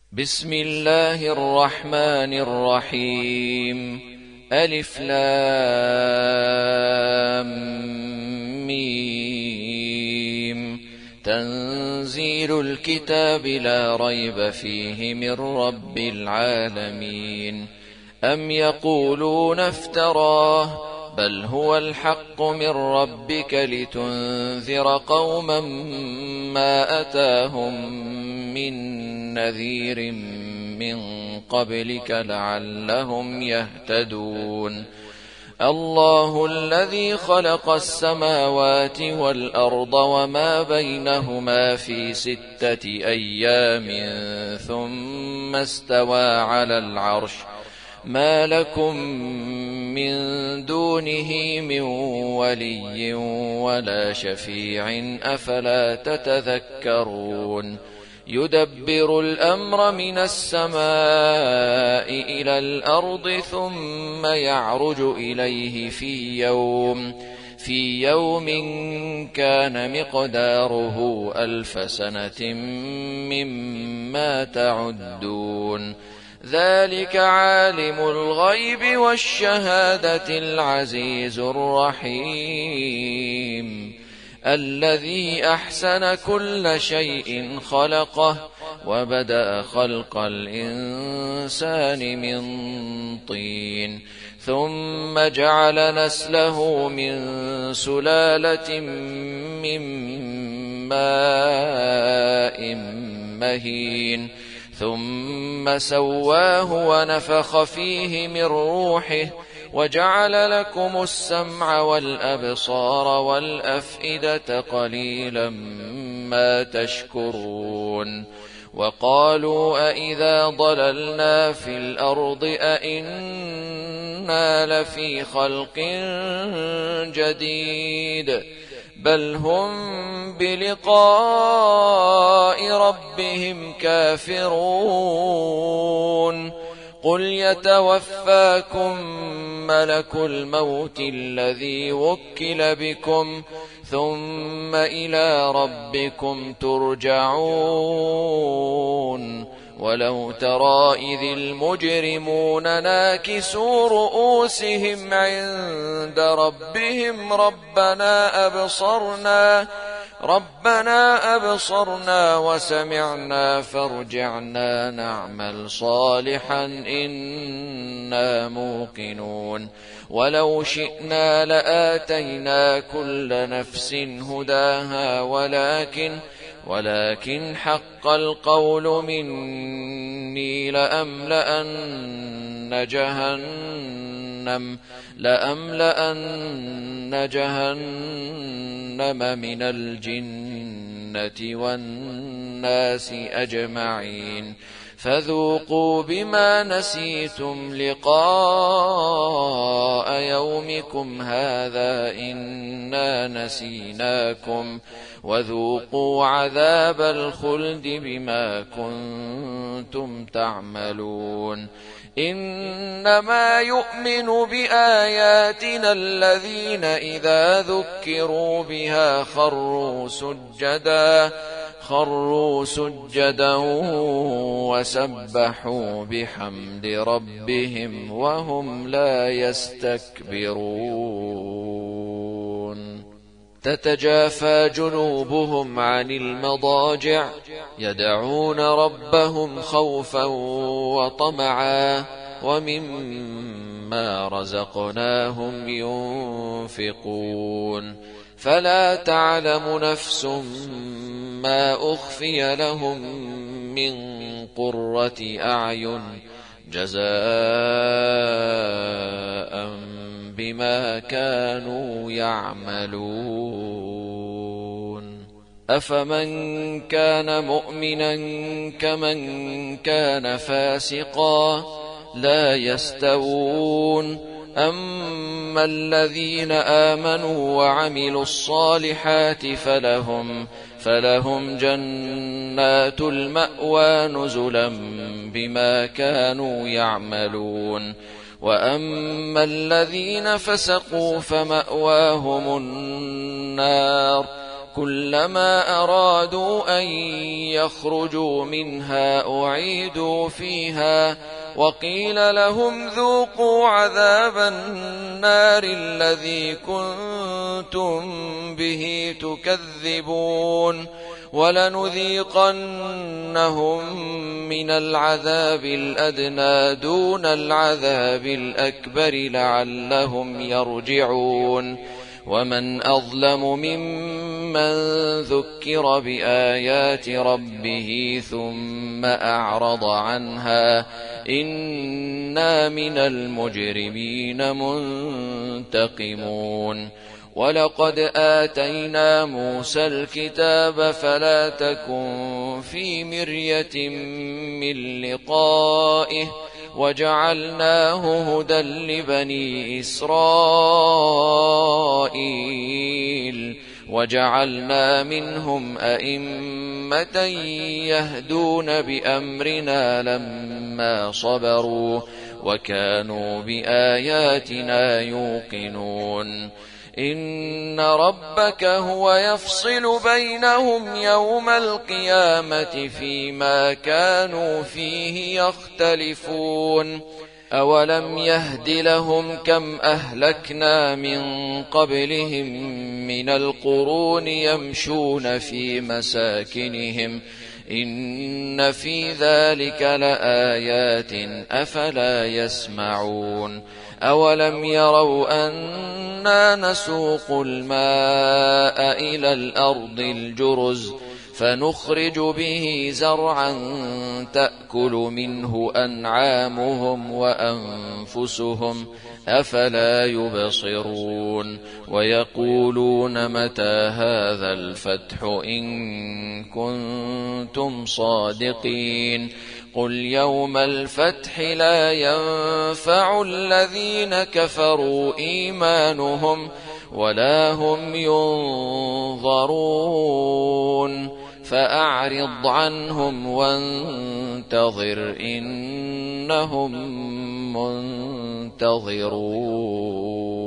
بسم الله الرحمن الرحيم. ألف لام ميم. تنزيل الكتاب لا ريب فيه من رب العالمين. أم يقولون افتراه بل هو الحق من ربك لتنذر قوما ما أتاهم من نذير من قبلك لعلهم يهتدون. الله الذي خلق السماوات والأرض وما بينهما في 6 أيام ثم استوى على العرش ما لكم من دونه من ولي ولا شفيع أفلا تتذكرون. يدبر الأمر من السماء إلى الأرض ثم يعرج إليه في يوم كان مقداره 1000 سنة مما تعدون. ذلك عالم الغيب والشهادة العزيز الرحيم. الذي أحسن كل شيء خلقه وبدأ خلق الإنسان من طين ثم جعل نسله من سلالة من ماء مهين ثم سواه ونفخ فيه من روحه وجعل لكم السمع والأبصار والأفئدة قليلا ما تشكرون. وقالوا أئذا ضللنا في الأرض أئنا لفي خلق جديد بل هم بلقاء ربهم كافرون. قل يتوفاكم ملك الموت الذي وكل بكم ثم إلى ربكم ترجعون. ولو ترى إذ المجرمون ناكسوا رؤوسهم عند ربهم ربنا أبصرنا وسمعنا فارجعنا نعمل صالحا إنا موقنون. ولو شئنا لآتينا كل نفس هداها ولكن حق القول مني لأملأن جهنم من الجنة والناس أجمعين. فذوقوا بما نسيتم لقاء يومكم هذا إنا نسيناكم وذوقوا عذاب الخلد بما كنتم تعملون. إنما يؤمن بآياتنا الذين إذا ذكروا بها خروا سجدا وسبحوا بحمد ربهم وهم لا يستكبرون. تتجافى جنوبهم عن المضاجع يدعون ربهم خوفا وطمعا ومما رزقناهم ينفقون. فلا تعلم نفس ما أخفي لهم من قرة أعين جزاء بما كانوا يعملون. أفمن كان مؤمنا كمن كان فاسقا لا يستوون. أما الذين آمنوا وعملوا الصالحات فلهم جنات المأوى نزلا بما كانوا يعملون. وأما الذين فسقوا فمأواهم النار كلما أرادوا أن يخرجوا منها أعيدوا فيها وقيل لهم ذوقوا عذاب النار الذي كنتم به تكذبون ولنذيقنهم من العذاب الأدنى دون العذاب الأكبر لعلهم يرجعون ومن أظلم ممن ذكر بآيات ربه ثم أعرض عنها إنا من المجرمين منتقمون ولقد آتينا موسى الكتاب فلا تكن في مرية من لقائه وجعلناه هدى لبني إسرائيل وجعلنا منهم أئمة يهدون بأمرنا لما صبروا وكانوا بآياتنا يوقنون إن ربك هو يفصل بينهم يوم القيامة فيما كانوا فيه يختلفون أولم يهد لهم كم أهلكنا من قبلهم من القرون يمشون في مساكنهم إن في ذلك لآيات أفلا يسمعون أولم يروا أنا نسوق الماء إلى الأرض الجرز فنخرج به زرعا تأكل منه أنعامهم وأنفسهم أفلا يبصرون ويقولون متى هذا الفتح إن كنتم صادقين قل يوم الفتح لا ينفع الذين كفروا إيمانهم ولا هم ينظرون فأعرض عنهم وانتظر إنهم منتظرون.